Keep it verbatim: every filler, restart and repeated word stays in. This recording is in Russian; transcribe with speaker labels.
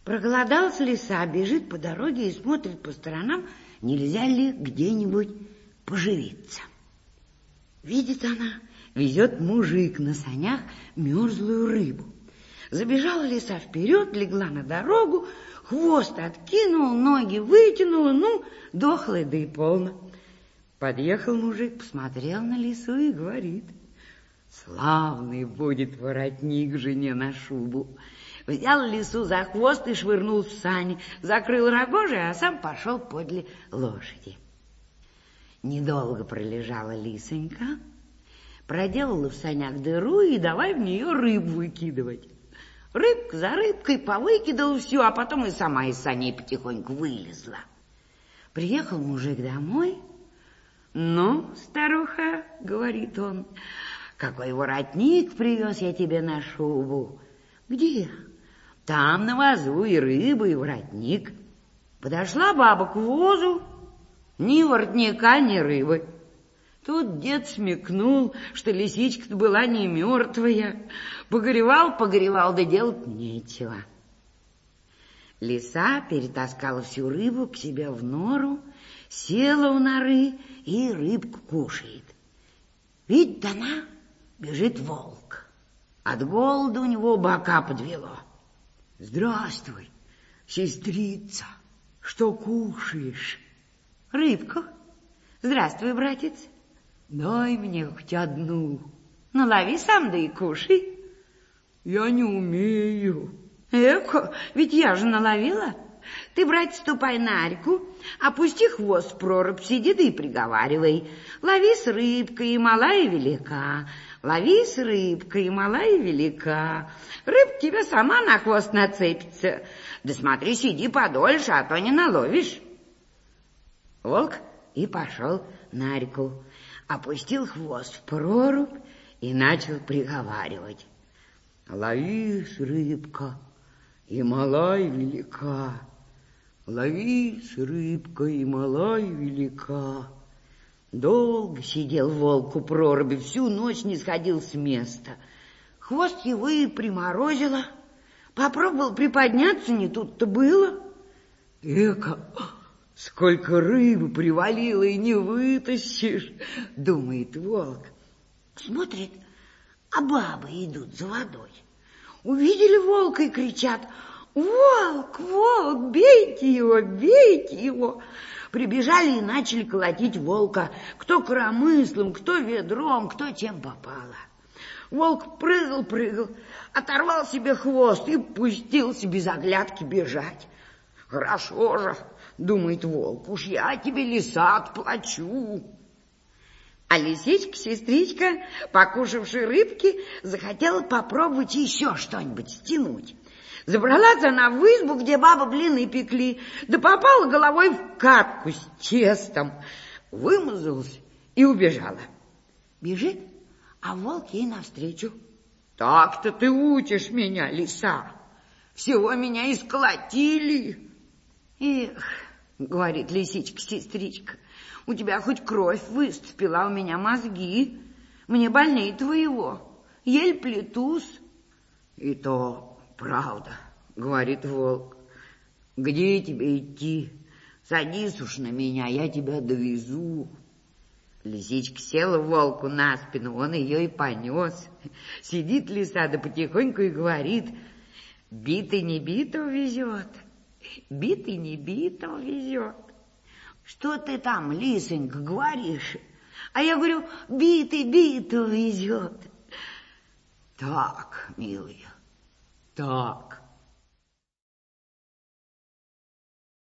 Speaker 1: Проголодалась лиса, бежит по дороге и смотрит по сторонам, нельзя ли где-нибудь поживиться. Видит она, везет мужик на санях мерзлую рыбу. Забежала лиса вперед, легла на дорогу, хвост откинула, ноги вытянула, ну, дохлая, да и полно. Подъехал мужик, посмотрел на лису и говорит: славный будет воротник жене на шубу. Взял лису за хвост и швырнул в сани, закрыл рогожей, а сам пошел подле лошади. Недолго пролежала лисонька, проделала в санях дыру и давай в нее рыбу выкидывать. Рыбка за рыбкой повыкидала всю, а потом и сама из саней потихоньку вылезла. Приехал мужик домой. Ну, старуха, говорит он, какой воротник привез я тебе на шубу. Где? Там на возу и рыба, и воротник. Подошла баба к возу, ни воротника, ни рыбы. Тут дед смекнул, что лисичка-то была не мертвая. Погоревал, погоревал, да делать нечего. Лиса перетаскала всю рыбу к себе в нору, села у норы и рыбку кушает. Видит она, бежит волк. От голода у него бока подвело. Здравствуй, сестрица, что кушаешь? Рыбку. Здравствуй, братец. Дай мне хоть одну. Ну, лови сам, да и кушай. Я не умею. Эко, ведь я же наловила. Ты, братец, ступай на реку, опусти хвост в прорубь, сиди да и приговаривай. Лови с рыбкой, и мала, и велика. Лови с рыбкой, и мала, и велика. Рыбка тебе сама на хвост нацепится. Да смотри, сиди подольше, а то не наловишь. Волк и пошел на реку, опустил хвост в прорубь и начал приговаривать. Лови, рыбка, и мала, и велика. Лови, рыбка, и мала, и велика. Долго сидел волк у проруби, всю ночь не сходил с места. Хвост его и приморозило. Попробовал приподняться, не тут-то было. Эка, сколько рыбы привалило и не вытащишь, думает волк. Смотрит, а бабы идут за водой. Увидели волка и кричат: волк, волк, бейте его, бейте его. Прибежали и начали колотить волка, кто коромыслом, кто ведром, кто чем попало. Волк прыгал-прыгал, оторвал себе хвост и пустился без оглядки бежать. Хорошо же, думает волк, уж я тебе, лиса, отплачу. А лисичка-сестричка, покушавши рыбки, захотела попробовать еще что-нибудь стянуть. Забралась она в избу, где баба блины пекли, да попала головой в катку с тестом, вымазалась и убежала. Бежит, а волк ей навстречу. Так-то ты учишь меня, лиса, всего меня исколотили. Эх, говорит лисичка-сестричка, у тебя хоть кровь выступила, а у меня мозги. Мне больнее твоего, еле плетусь. И то правда, говорит волк. Где тебе идти? Садись уж на меня, я тебя довезу. Лисичка села волку на спину, он ее и понес. Сидит лиса, да потихоньку и говорит: битый не битого везет, битый не битого везет. Что ты там, лисонька, говоришь? А я говорю: битый битого везет. Так, милая, так,